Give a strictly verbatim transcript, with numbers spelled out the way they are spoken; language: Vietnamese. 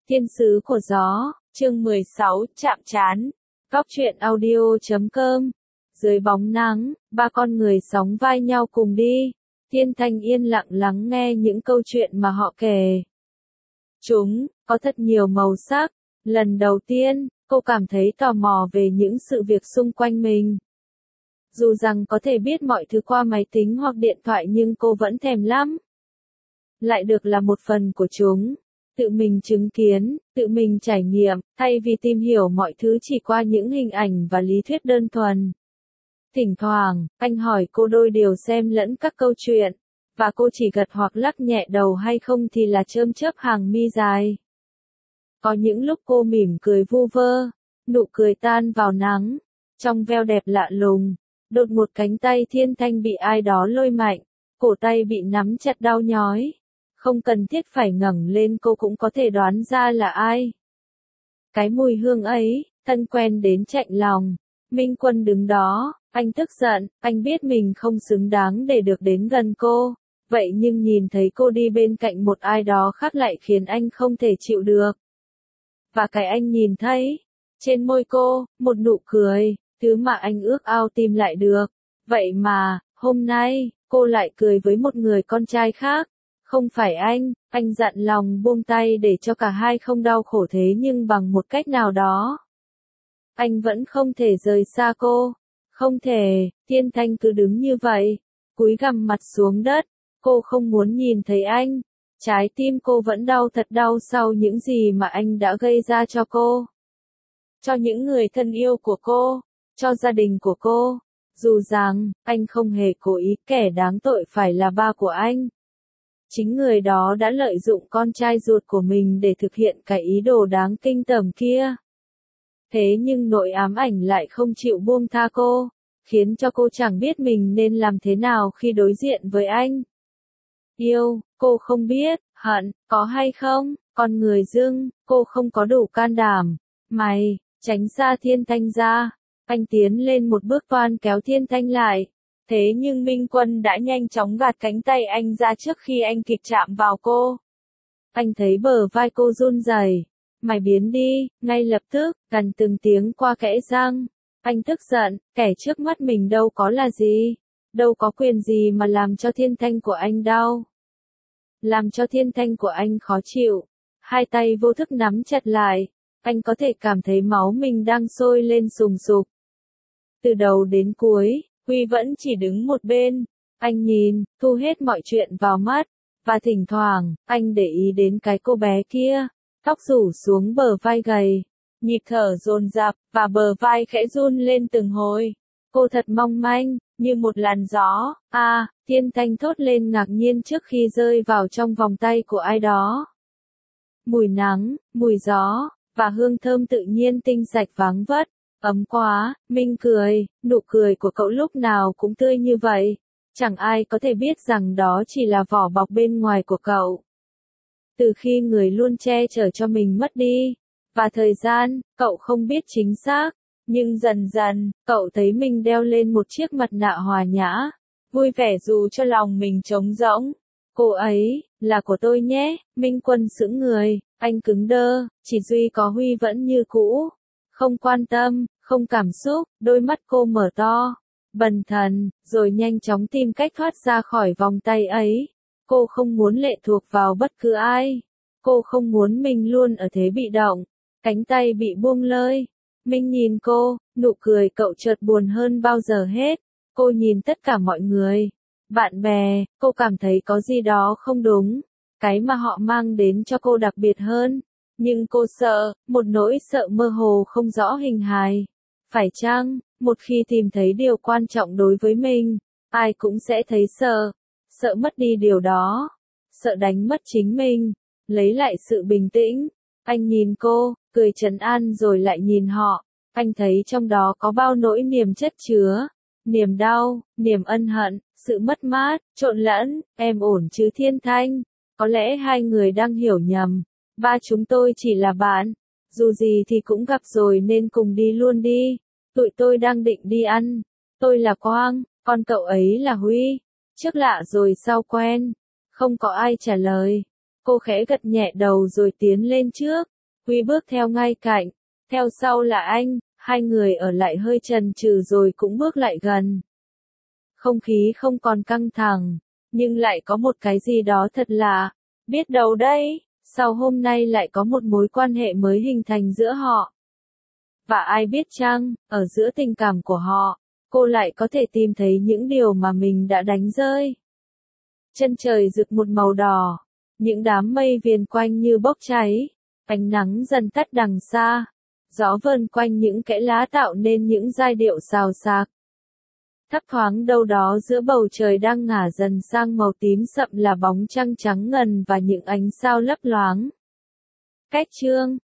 Thiên sứ của gió, chương mười sáu, chạm trán. Góc truyện audio chấm com. Dưới bóng nắng, ba con người sóng vai nhau cùng đi. Thiên Thanh yên lặng lắng nghe những câu chuyện mà họ kể. Chúng có thật nhiều màu sắc. Lần đầu tiên, cô cảm thấy tò mò về những sự việc xung quanh mình. Dù rằng có thể biết mọi thứ qua máy tính hoặc điện thoại nhưng cô vẫn thèm lắm. Lại được là một phần của chúng. Tự mình chứng kiến, tự mình trải nghiệm, thay vì tìm hiểu mọi thứ chỉ qua những hình ảnh và lý thuyết đơn thuần. Thỉnh thoảng, anh hỏi cô đôi điều xem lẫn các câu chuyện, và cô chỉ gật hoặc lắc nhẹ đầu hay không thì là chớm chớp hàng mi dài. Có những lúc cô mỉm cười vu vơ, nụ cười tan vào nắng, trong veo đẹp lạ lùng. Đột một cánh tay Thiên Thanh bị ai đó lôi mạnh, cổ tay bị nắm chặt đau nhói. Không cần thiết phải ngẩng lên cô cũng có thể đoán ra là ai. Cái mùi hương ấy, thân quen đến chạnh lòng. Minh Quân đứng đó, anh tức giận, anh biết mình không xứng đáng để được đến gần cô. Vậy nhưng nhìn thấy cô đi bên cạnh một ai đó khác lại khiến anh không thể chịu được. Và cái anh nhìn thấy, trên môi cô, một nụ cười, thứ mà anh ước ao tìm lại được. Vậy mà, hôm nay, cô lại cười với một người con trai khác. Không phải anh, anh dặn lòng buông tay để cho cả hai không đau khổ thế nhưng bằng một cách nào đó. Anh vẫn không thể rời xa cô. Không thể, Thiên Thanh cứ đứng như vậy, cúi gằm mặt xuống đất. Cô không muốn nhìn thấy anh. Trái tim cô vẫn đau thật đau sau những gì mà anh đã gây ra cho cô. Cho những người thân yêu của cô, cho gia đình của cô. Dù rằng, anh không hề cố ý, kẻ đáng tội phải là ba của anh. Chính người đó đã lợi dụng con trai ruột của mình để thực hiện cái ý đồ đáng kinh tởm kia. Thế nhưng nỗi ám ảnh lại không chịu buông tha cô, khiến cho cô chẳng biết mình nên làm thế nào khi đối diện với anh. Yêu, cô không biết, hận, có hay không, con người dưng, cô không có đủ can đảm. Mày, tránh xa Thiên Thanh ra. Anh tiến lên một bước toan kéo Thiên Thanh lại. Thế nhưng Minh Quân đã nhanh chóng gạt cánh tay anh ra trước khi anh kịp chạm vào cô. Anh thấy bờ vai cô run rẩy. Mày biến đi, ngay lập tức, gần từng tiếng qua kẽ răng. Anh tức giận, kẻ trước mắt mình đâu có là gì. Đâu có quyền gì mà làm cho Thiên Thanh của anh đau. Làm cho Thiên Thanh của anh khó chịu. Hai tay vô thức nắm chặt lại. Anh có thể cảm thấy máu mình đang sôi lên sùng sục. Từ đầu đến cuối, Huy vẫn chỉ đứng một bên. Anh nhìn, thu hết mọi chuyện vào mắt. Và thỉnh thoảng, anh để ý đến cái cô bé kia. Tóc rủ xuống bờ vai gầy. Nhịp thở dồn dập, và bờ vai khẽ run lên từng hồi. Cô thật mong manh, như một làn gió. À, Thiên Thanh thốt lên ngạc nhiên trước khi rơi vào trong vòng tay của ai đó. Mùi nắng, mùi gió, và hương thơm tự nhiên tinh sạch vắng vất. Ấm quá, Minh cười, nụ cười của cậu lúc nào cũng tươi như vậy. Chẳng ai có thể biết rằng đó chỉ là vỏ bọc bên ngoài của cậu. Từ khi người luôn che chở cho mình mất đi, và thời gian, cậu không biết chính xác, nhưng dần dần, cậu thấy mình đeo lên một chiếc mặt nạ hòa nhã, vui vẻ dù cho lòng mình trống rỗng. Cô ấy, là của tôi nhé, Minh Quân sững người, anh cứng đơ, chỉ duy có Huy vẫn như cũ. Không quan tâm, không cảm xúc, đôi mắt cô mở to, bần thần, rồi nhanh chóng tìm cách thoát ra khỏi vòng tay ấy. Cô không muốn lệ thuộc vào bất cứ ai. Cô không muốn mình luôn ở thế bị động. Cánh tay bị buông lơi. Minh nhìn cô, nụ cười cậu chợt buồn hơn bao giờ hết. Cô nhìn tất cả mọi người. Bạn bè, cô cảm thấy có gì đó không đúng. Cái mà họ mang đến cho cô đặc biệt hơn. Nhưng cô sợ, một nỗi sợ mơ hồ không rõ hình hài. Phải chăng, một khi tìm thấy điều quan trọng đối với mình, ai cũng sẽ thấy sợ. Sợ mất đi điều đó. Sợ đánh mất chính mình. Lấy lại sự bình tĩnh. Anh nhìn cô, cười trấn an rồi lại nhìn họ. Anh thấy trong đó có bao nỗi niềm chất chứa. Niềm đau, niềm ân hận, sự mất mát, trộn lẫn. Em ổn chứ Thiên Thanh? Có lẽ hai người đang hiểu nhầm. Ba chúng tôi chỉ là bạn. Dù gì thì cũng gặp rồi nên cùng đi luôn đi. Tụi tôi đang định đi ăn. Tôi là Quang, còn cậu ấy là Huy. Trước lạ rồi sau quen. Không có ai trả lời. Cô khẽ gật nhẹ đầu rồi tiến lên trước. Quy bước theo ngay cạnh, theo sau là anh, hai người ở lại hơi chần chừ rồi cũng bước lại gần. Không khí không còn căng thẳng, nhưng lại có một cái gì đó thật lạ. Biết đâu đây, sau hôm nay lại có một mối quan hệ mới hình thành giữa họ. Và ai biết chăng, ở giữa tình cảm của họ, cô lại có thể tìm thấy những điều mà mình đã đánh rơi. Chân trời rực một màu đỏ, những đám mây viền quanh như bốc cháy, ánh nắng dần tắt đằng xa, gió vờn quanh những kẽ lá tạo nên những giai điệu xào xạc. Thấp thoáng đâu đó giữa bầu trời đang ngả dần sang màu tím sậm là bóng trăng trắng ngần và những ánh sao lấp loáng. Cách chương